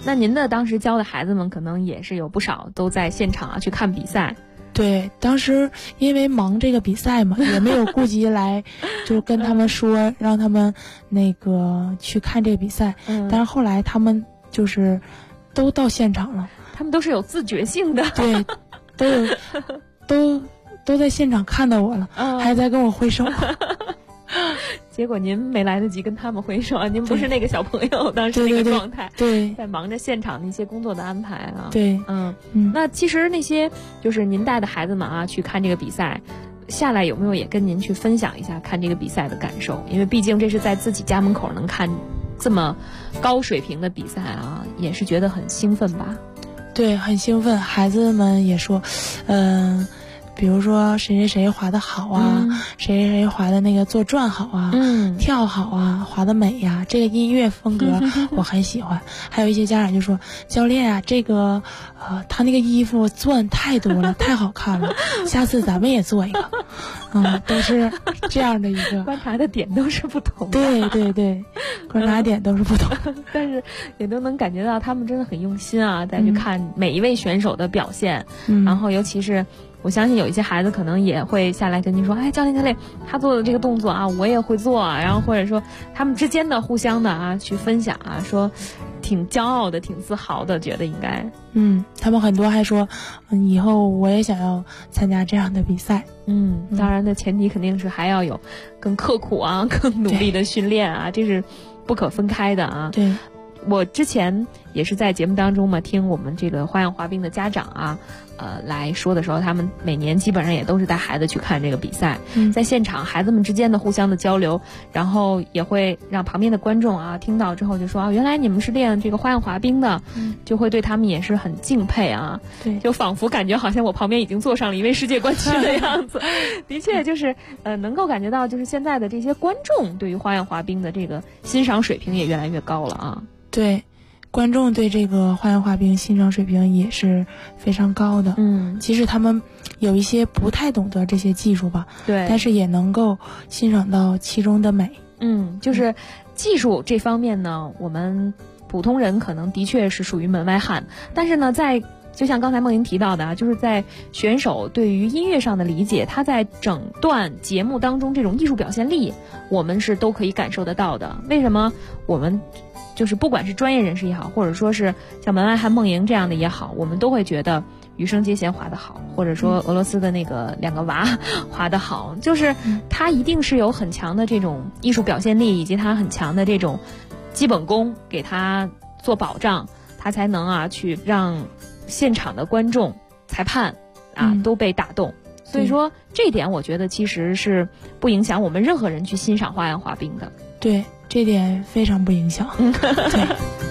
那您的当时教的孩子们可能也是有不少都在现场啊去看比赛。 对，当时因为忙这个比赛嘛，也没有顾及来就跟他们说让他们那个去看这个比赛。但是后来他们就是都到现场了， 他们都是有自觉性的。 对，都在现场看到我了，还在跟我挥手。 结果您没来得及跟他们挥手啊，您不是那个小朋友当时那个状态， 对， 在忙着现场的一些工作的安排啊。 对， 那其实那些就是您带的孩子们啊去看这个比赛下来，有没有也跟您去分享一下看这个比赛的感受？因为毕竟这是在自己家门口能看这么高水平的比赛啊，也是觉得很兴奋吧？ 对，很兴奋。孩子们也说，比如说谁谁谁滑得好啊，谁谁谁滑的那个做转好啊，跳好啊，滑得美呀，这个音乐风格我很喜欢。还有一些家长就说，教练啊，这个他那个衣服钻太多了，太好看了，下次咱们也做一个。都是这样的一个观察的点都是不同的。 对，观察点都是不同， 但是也都能感觉到他们真的很用心啊，再去看每一位选手的表现。然后尤其是我相信有一些孩子可能也会下来跟您说，哎，教练，他做的这个动作啊，我也会做啊。然后或者说他们之间的互相的啊去分享啊，说挺骄傲的，挺自豪的，觉得应该。 他们很多还说，以后我也想要参加这样的比赛。 当然的前提肯定是还要有更刻苦啊、更努力的训练啊，这是不可分开的啊。 对， 我之前也是在节目当中嘛，听我们这个花样滑冰的家长啊，来说的时候，他们每年基本上也都是带孩子去看这个比赛，在现场孩子们之间的互相的交流，然后也会让旁边的观众啊听到之后就说，原来你们是练这个花样滑冰的，就会对他们也是很敬佩啊。 对， 就仿佛感觉好像我旁边已经坐上了一位世界冠军的样子。的确就是能够感觉到，就是现在的这些观众对于花样滑冰的这个欣赏水平也越来越高了啊。 对，观众对这个花样滑冰欣赏水平也是非常高的。即使他们有一些不太懂得这些技术吧， 对， 但是也能够欣赏到其中的美。 就是技术这方面呢，我们普通人可能的确是属于门外汉，但是呢，就像刚才梦莹提到的啊，就是在选手对于音乐上的理解，他在整段节目当中这种艺术表现力，我们是都可以感受得到的。为什么我们就是不管是专业人士也好，或者说是像门外汉梦莹这样的也好，我们都会觉得羽生结弦滑得好，或者说俄罗斯的那个两个娃滑得好，就是他一定是有很强的这种艺术表现力，以及他很强的这种基本功给他做保障，他才能啊去让现场的观众、裁判啊都被打动。所以说这一点我觉得其实是不影响我们任何人去欣赏花样滑冰的。 对，这点非常不影响。对。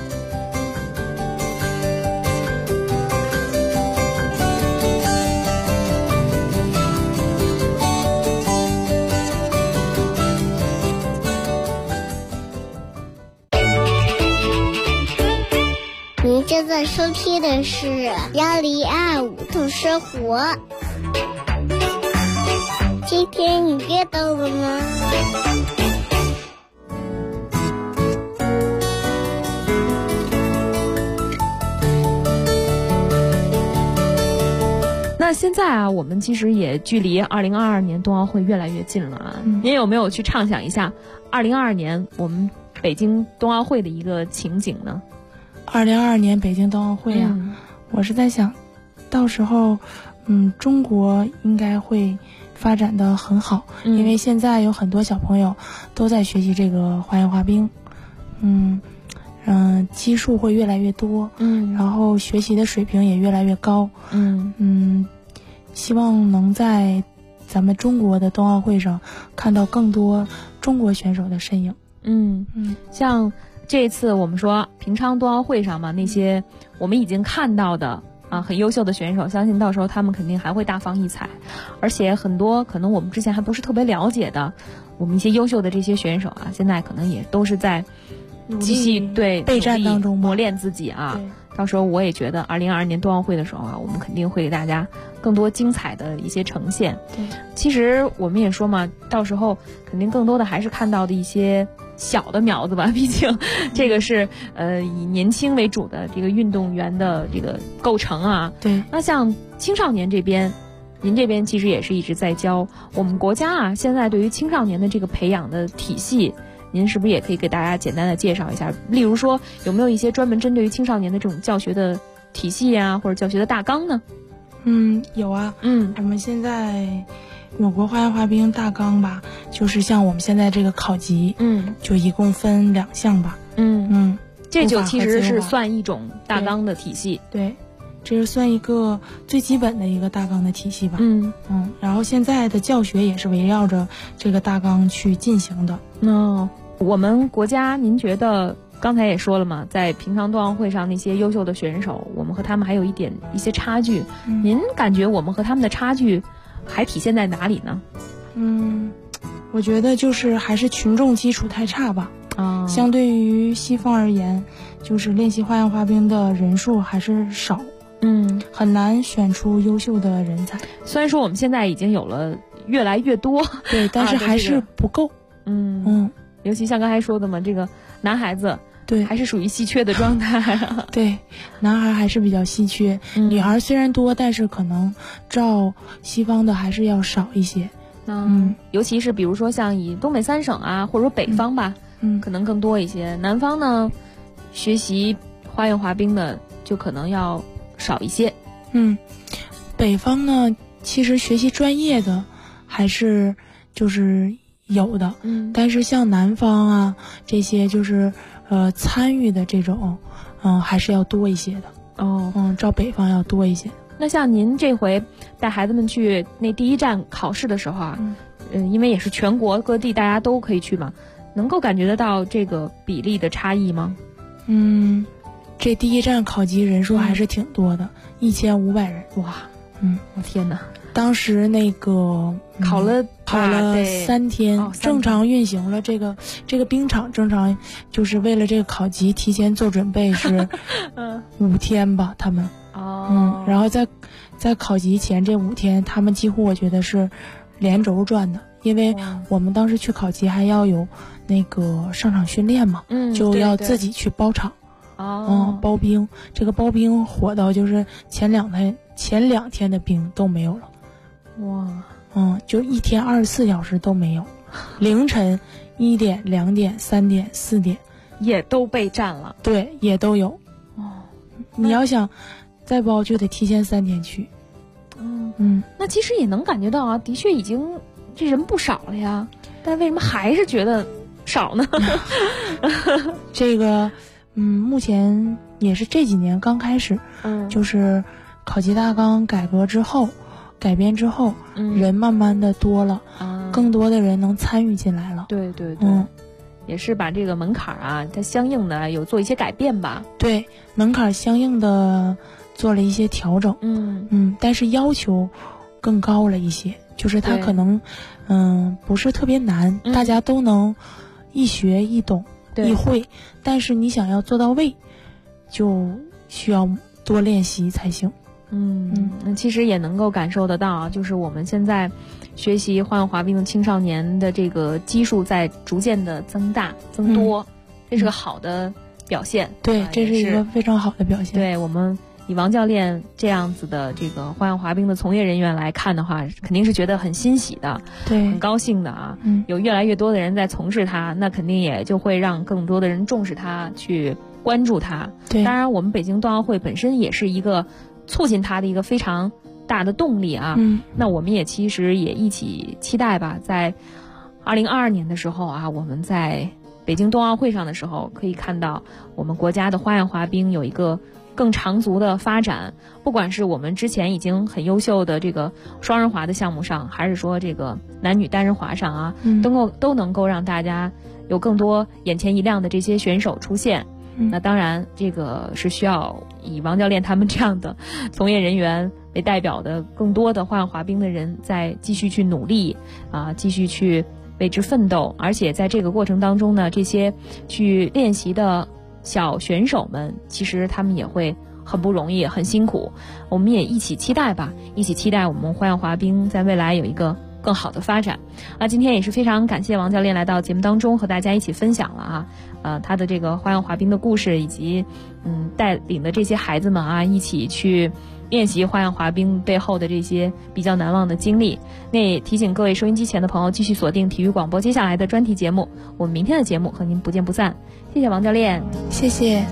您正在收听的是1025度生活。今天你阅到了吗？ 那现在啊，我们其实也距离2022年冬奥会越来越近了啊。您有没有去畅想一下2022年我们北京冬奥会的一个情景呢 ？2022年北京冬奥会啊，我是在想，到时候，中国应该会发展得很好，因为现在有很多小朋友都在学习这个花样滑冰，基数会越来越多，然后学习的水平也越来越高，希望能在咱们中国的冬奥会上看到更多中国选手的身影。 像这次我们说平昌冬奥会上嘛，那些我们已经看到的很优秀的选手，相信到时候他们肯定还会大放异彩，而且很多可能我们之前还不是特别了解的，我们一些优秀的这些选手啊，现在可能也都是在继续备战当中磨练自己啊。到时候我也觉得2022年冬奥会的时候啊，我们肯定会给大家更多精彩的一些呈现。 对， 其实我们也说嘛，到时候肯定更多的还是看到的一些小的苗子吧，毕竟这个是以年轻为主的这个运动员的这个构成啊。 对。 那像青少年这边，您这边其实也是一直在教我们国家啊，现在对于青少年的这个培养的体系，您是不是也可以给大家简单的介绍一下？例如说，有没有一些专门针对于青少年的这种教学的体系啊，或者教学的大纲呢？ 有啊。我们现在我国花样滑冰大纲吧，就是像我们现在这个考级，就一共分2项吧。 这就其实是算一种大纲的体系。 对，这是算一个最基本的一个大纲的体系吧。然后现在的教学也是围绕着这个大纲去进行的。 我们国家，您觉得刚才也说了嘛，在平昌冬奥会上那些优秀的选手，我们和他们还有一些差距。您感觉我们和他们的差距还体现在哪里呢？ 我觉得就是还是群众基础太差吧。相对于西方而言，就是练习花样滑冰的人数还是少。很难选出优秀的人才。 虽然说我们现在已经有了越来越多， 对，但是还是不够。 尤其像刚才说的嘛，这个男孩子对还是属于稀缺的状态。 对，男孩还是比较稀缺，女孩虽然多，但是可能照西方的还是要少一些。 尤其是比如说像以东北3省啊，或者说北方吧，可能更多一些。南方呢，学习花样滑冰的就可能要少一些。 北方呢，其实学习专业的还是就是有的，但是像南方啊这些就是参与的这种还是要多一些的。照北方要多一些。 那像您这回带孩子们去那第一站考试的时候啊，因为也是全国各地大家都可以去嘛，能够感觉得到这个比例的差异吗？ 这第一站考级人数还是挺多的1500人。 哇，我天哪！ 当时那个考了 3天，正常运行了。这个冰场正常就是为了这个考级提前做准备是5天吧，他们。然后在考级前这5天，他们几乎我觉得是连轴转的，因为我们当时去考级还要有那个上场训练嘛，就要自己去包场。包冰，这个包冰火到就是前2天的冰都没有了。就1天24小时都没有，凌晨1点、2点、3点、4点也都被占了。 对，也都有。你要想再包就得提前3天去。 那其实也能感觉到啊，的确已经这人不少了呀，但为什么还是觉得少呢？ 这个目前也是这几年刚开始，就是考级大纲改编之后，人慢慢的多了，更多的人能参与进来了。 对，也是把这个门槛啊，它相应的有做一些改变吧。 对，门槛相应的做了一些调整。但是要求更高了一些，就是它可能不是特别难，大家都能一学一懂一会，但是你想要做到位，就需要多练习才行。 那其实也能够感受得到啊，就是我们现在学习花样滑冰的青少年的这个基数在逐渐的增多，这是个好的表现。 对，这是一个非常好的表现。 对，我们以王教练这样子的这个花样滑冰的从业人员来看的话，肯定是觉得很欣喜的， 对， 很高兴的啊。有越来越多的人在从事它，那肯定也就会让更多的人重视它，去关注它。 对， 当然我们北京冬奥会本身也是一个促进它的一个非常大的动力啊。那我们也其实也一起期待吧，在2022年的时候啊，我们在北京冬奥会上的时候，可以看到我们国家的花样滑冰有一个更长足的发展，不管是我们之前已经很优秀的这个双人滑的项目上，还是说这个男女单人滑上啊，都能够让大家有更多眼前一亮的这些选手出现。那当然这个是需要以王教练他们这样的从业人员为代表的更多的花样滑冰的人在继续去努力啊，继续去为之奋斗。而且在这个过程当中呢，这些去练习的小选手们其实他们也会很不容易，很辛苦。我们也一起期待吧，一起期待我们花样滑冰在未来有一个更好的发展。今天也是非常感谢王教练来到节目当中和大家一起分享了他的这个花样滑冰的故事，以及带领的这些孩子们一起去练习花样滑冰背后的这些比较难忘的经历。那也提醒各位收音机前的朋友继续锁定体育广播接下来的专题节目，我们明天的节目和您不见不散。谢谢王教练。 谢谢。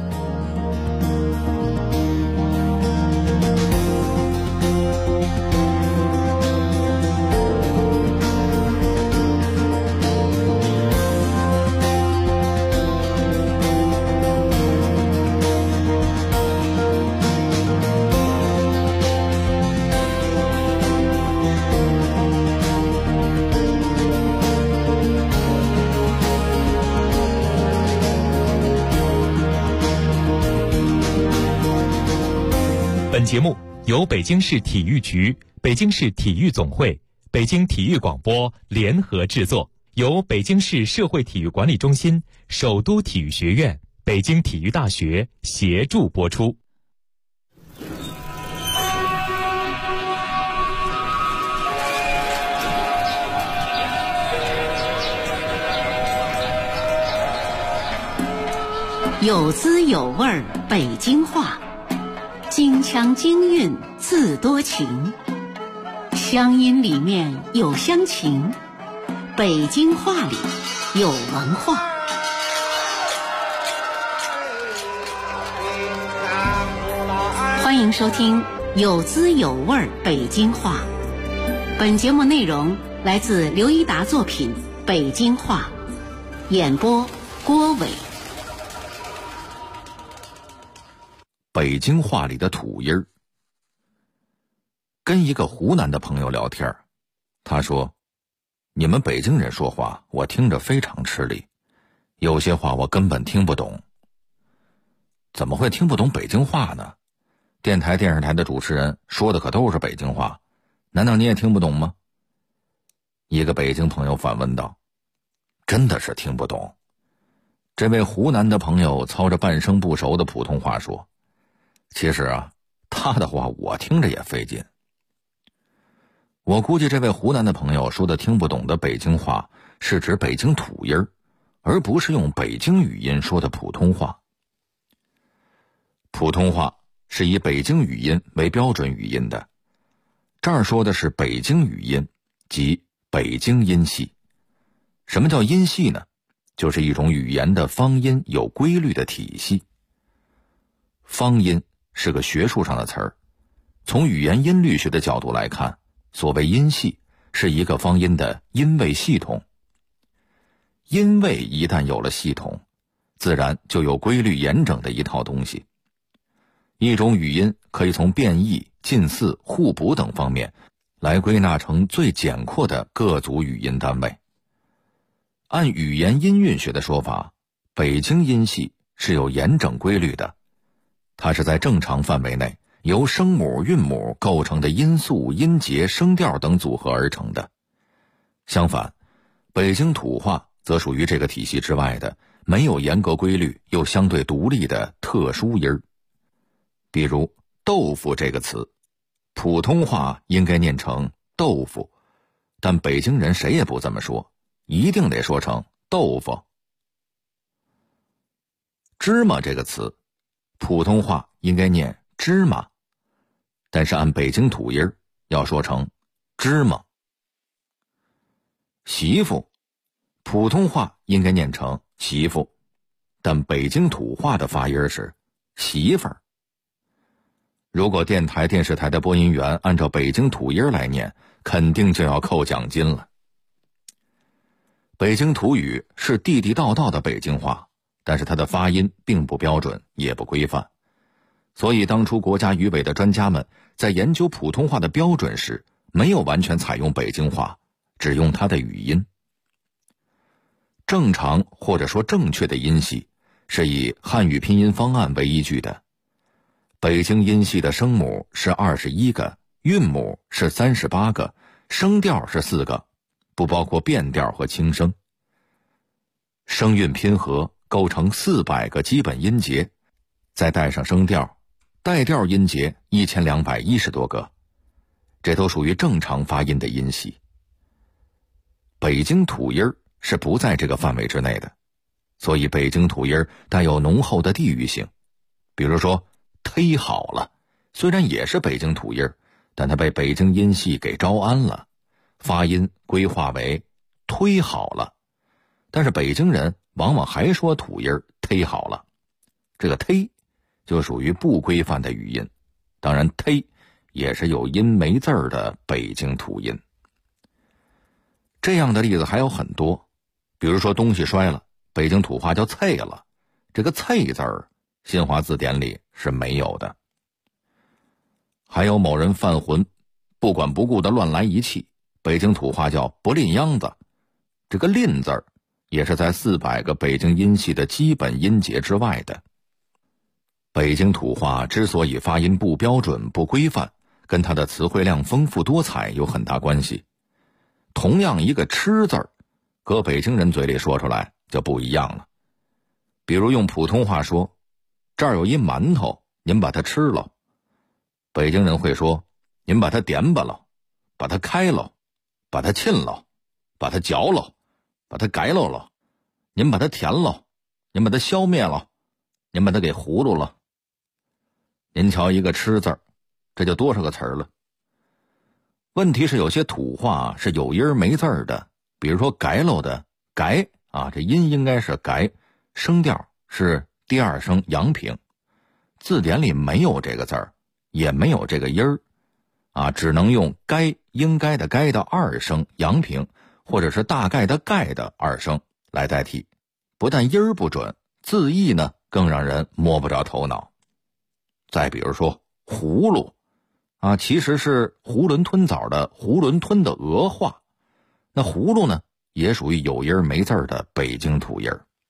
本节目由北京市体育局、北京市体育总会、北京体育广播联合制作，由北京市社会体育管理中心、首都体育学院、北京体育大学协助播出。 有滋有味儿北京话，京腔京韵自多情，乡音里面有乡情，北京话里有文化。欢迎收听有滋有味儿北京话。本节目内容来自刘一达作品《北京话》，演播郭伟。 北京话里的土音儿。跟一个湖南的朋友聊天，他说：“你们北京人说话，我听着非常吃力，有些话我根本听不懂。”怎么会听不懂北京话呢？电台、电视台的主持人说的可都是北京话，难道你也听不懂吗？一个北京朋友反问道：“真的是听不懂。”这位湖南的朋友操着半生不熟的普通话说：“其实他的话我听着也费劲。”我估计这位湖南的朋友说的听不懂的北京话是指北京土音儿，而不是用北京语音说的普通话。普通话是以北京语音为标准语音的，这儿说的是北京语音，即北京音系。什么叫音系呢？就是一种语言的方音有规律的体系。方音是个学术上的词儿，从语言音律学的角度来看，所谓音系是一个方音的音位系统。音位一旦有了系统，自然就有规律严整的一套东西。一种语音可以从变异、近似、互补等方面来归纳成最简括的各组语音单位。按语言音韵学的说法，北京音系是有严整规律的，它是在正常范围内由声母、韵母构成的音素、音节、声调等组合而成的。相反，北京土话则属于这个体系之外的没有严格规律又相对独立的特殊音儿。比如豆腐这个词，普通话应该念成豆腐，但北京人谁也不这么说，一定得说成豆腐。芝麻这个词，普通话应该念芝麻，但是按北京土音儿要说成芝麻。媳妇，普通话应该念成媳妇，但北京土话的发音是媳妇儿。如果电台、电视台的播音员按照北京土音来念，肯定就要扣奖金了。北京土语是地地道道的北京话，但是它的发音并不标准，也不规范。所以当初国家语委的专家们在研究普通话的标准时，没有完全采用北京话，只用它的语音。正常或者说正确的音系是以汉语拼音方案为依据的。北京音系的声母是21个，韵母是38个，声调是4个，不包括变调和轻声。声韵拼合构成400个基本音节，再带上声调，带调音节1210多个，这都属于正常发音的音系。 北京土音是不在这个范围之内的，所以北京土音带有浓厚的地域性。比如说忒好了，虽然也是北京土音，但它被北京音系给招安了，发音规划为忒好了。但是北京人往往还说土音忒好了，这个忒就属于不规范的语音，当然忒也是有音没字儿的北京土音。这样的例子还有很多，比如说东西摔了，北京土话叫脆了，这个脆字儿新华字典里是没有的。还有某人犯浑，不管不顾的乱来一气，北京土话叫不吝秧子，这个吝字儿也是在400个北京音系的基本音节之外的。北京土话之所以发音不标准不规范，跟它的词汇量丰富多彩有很大关系。同样一个吃字儿，搁北京人嘴里说出来就不一样了。比如用普通话说，这儿有一馒头，您把它吃了。北京人会说，您把它点吧了，把它开了，把它沁了，把它嚼了，把它改了，您把它填了，您把它消灭了，您把它给糊涂了。您瞧一个吃字儿，这就多少个词儿了。问题是有些土话是有音没字儿的，比如说改喽的改啊，这音应该是改，声调是第二声阳平，字典里没有这个字儿，也没有这个音儿啊，只能用该应该的该的二声阳平，或者是大概的概的二声来代替，不但音儿不准，字义呢更让人摸不着头脑。再比如说葫芦啊，其实是囫囵吞枣的囫囵吞的俄话，那葫芦呢也属于有音没字的北京土音。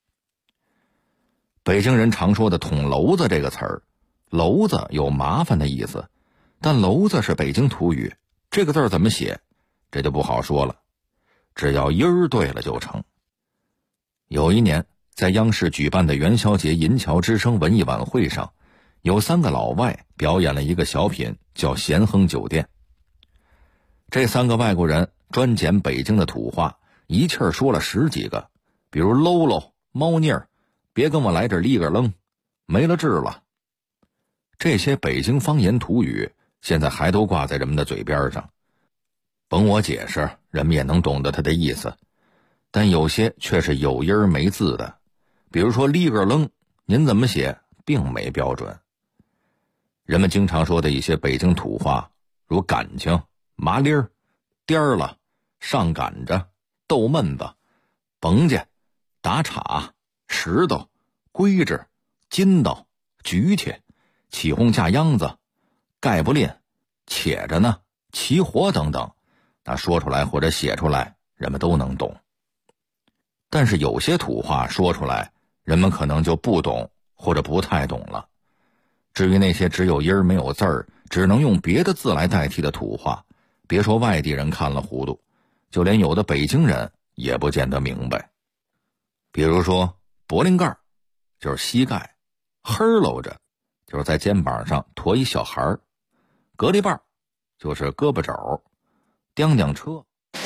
北京人常说的捅娄子这个词儿，娄子有麻烦的意思，但娄子是北京土语，这个字怎么写这就不好说了，只要音儿对了就成。有一年在央视举办的元宵节银桥之声文艺晚会上，有3个老外表演了一个小品叫咸亨酒店。这3个外国人专捡北京的土话，一气儿说了10几个，比如喽喽、猫腻儿、别跟我来这立个愣、没了治了。这些北京方言土语现在还都挂在人们的嘴边上，甭我解释，人们也能懂得它的意思，但有些却是有音没字的，比如说立个愣，您怎么写并没标准。人们经常说的一些北京土话，如感情、麻利儿、颠儿了、上赶着、逗闷子、甭家、打岔、石头、规制、筋道、举起、起哄架秧子、盖不吝、且着呢、起火等等，那说出来或者写出来人们都能懂。但是有些土话说出来人们可能就不懂或者不太懂了。至于那些只有音没有字儿，只能用别的字来代替的土话，别说外地人看了糊涂，就连有的北京人也不见得明白。比如说柏林盖就是膝盖，呵喽着就是在肩膀上驮一小孩儿，隔离棒就是胳膊肘，叮叮车。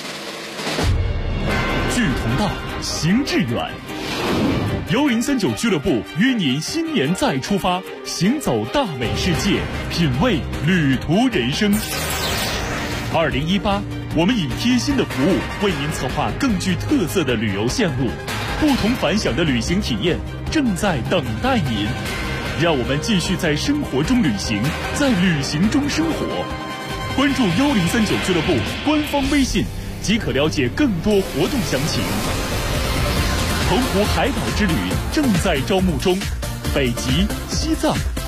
志同道，行致远。1039俱乐部约您新年再出发，行走大美世界，品味旅途人生。2018，我们以贴心的服务为您策划更具特色的旅游线路，不同凡响的旅行体验正在等待您。让我们继续在生活中旅行，在旅行中生活。关注1039俱乐部官方微信，即可了解更多活动详情。澎湖海岛之旅正在招募中，北极、西藏、